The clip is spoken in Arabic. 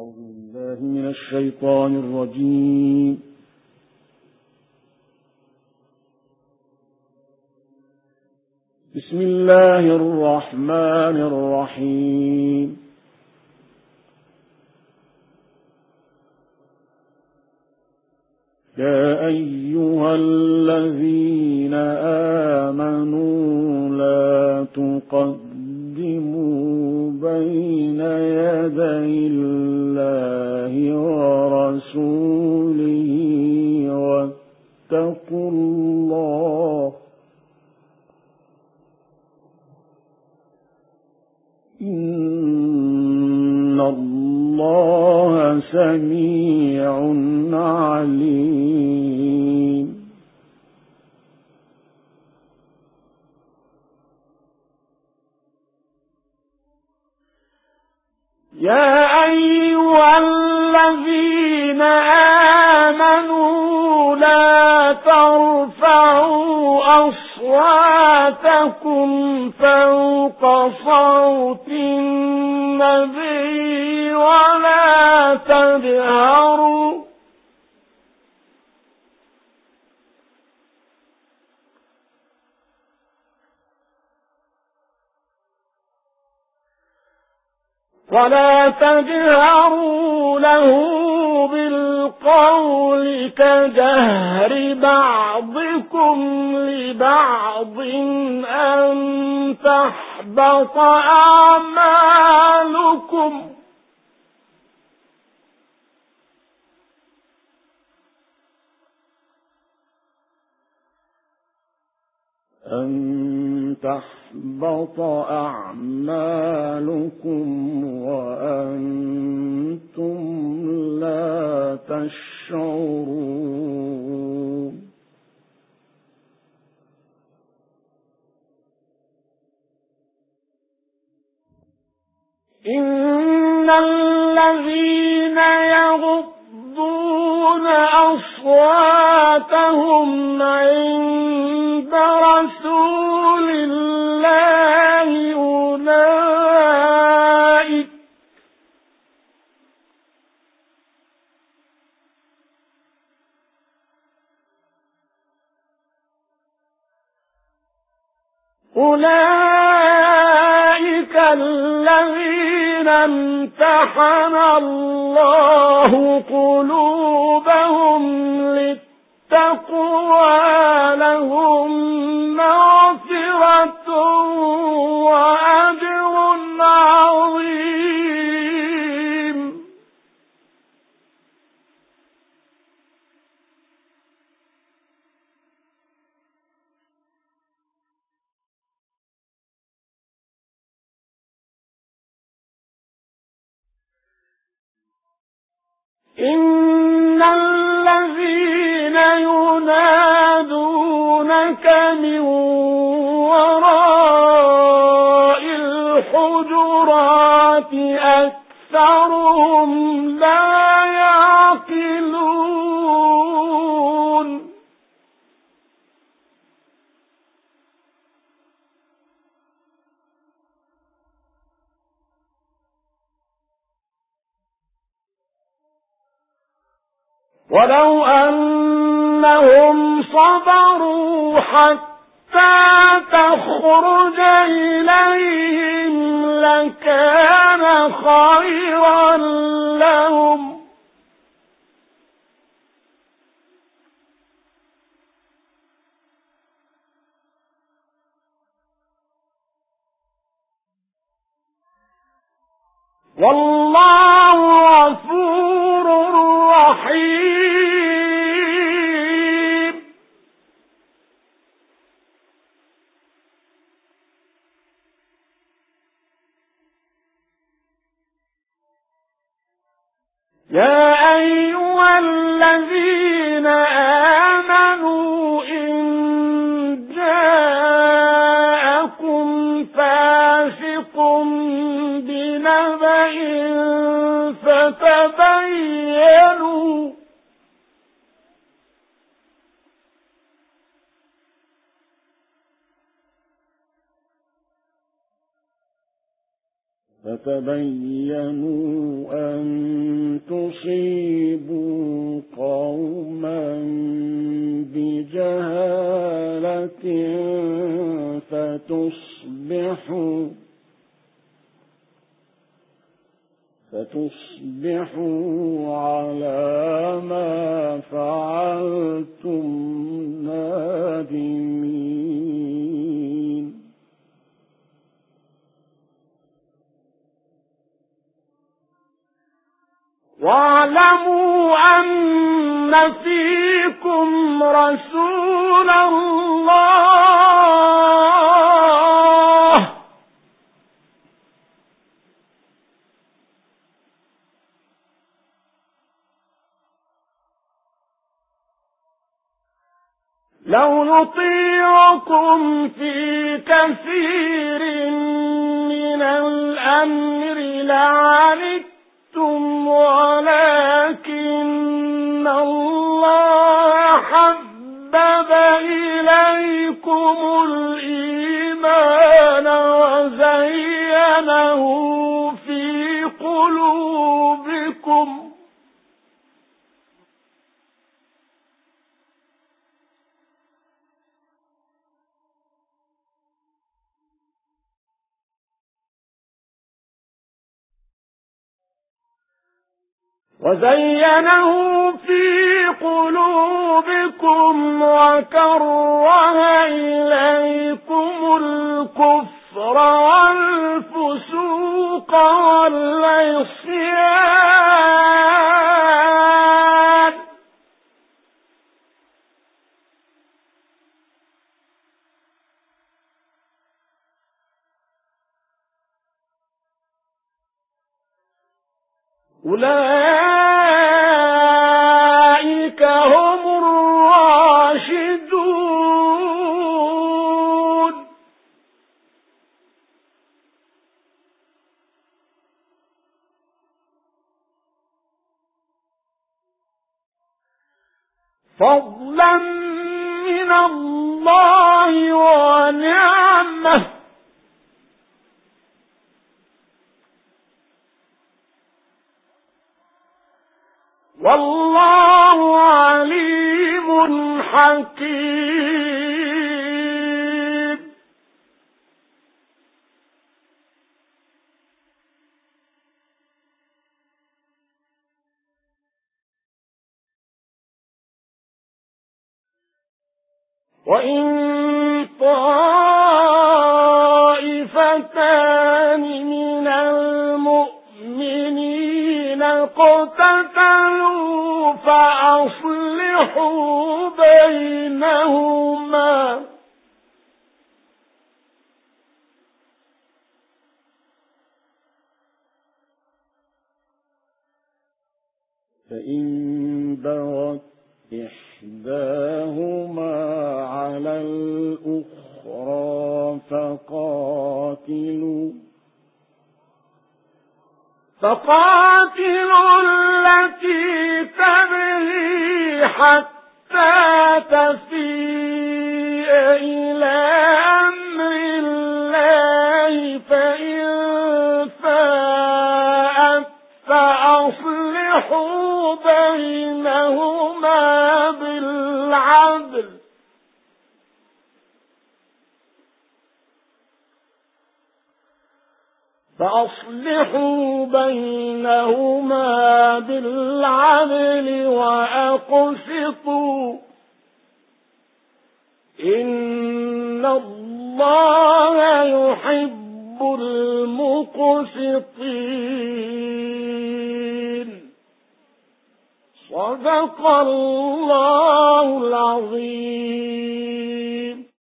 أعوذ بالله من الشيطان الرجيم. بسم الله الرحمن الرحيم. يا أيها الذين آمنوا لا تقدموا بين يدي الله ورسوله واتقوا الله إن الله سميع عليم. يا أيها الذين آمنوا لا ترفعوا أصواتكم فوق صوت النبي ولا تجهروا له بالقول كجهر بعضكم لبعض أن تحبط أعمالكم وأنتم لا تشعرون. إن الذين يغضون أصواتهم عند رسول الله أولئك الذين امتحن الله قلوبهم للتقوى لهم مغفرة وأجر عظيم. إن الذين ينادونك من وراء الحجرات أكثرهم لا يعقلون. ولو أنهم صبروا حتى تخرج إليهم لكان خيرا لهم والله غفور رحيم. يا أيها الذين آمنوا إن جاءكم فاسق بنبأ فتبينوا أن فتصبحوا على ما فعلتم نادمين. واعلموا أن فيكم رسول الله لو يطيعكم في كثير من الأمر لعنتم، ولكن الله حبب إليكم الإيمان وزينه في قلوبكم وكره إليكم الكفر والفسوق والعصيان أولئك هم الراشدون. فضلا من الله ونعمة، والله عليم حكيم. وإن طائفتان من المؤمنين اقتتلوا فأصلحوا بينهما، فإن بغت إحداهما على الأخرى فقاتلوا التي تبغي حتى تفيء إلى أمر الله، فإن فاءت فأصلحوا بينهما بالعدل، وأقسطوا إن الله يحب المقسطين. صدق الله العظيم.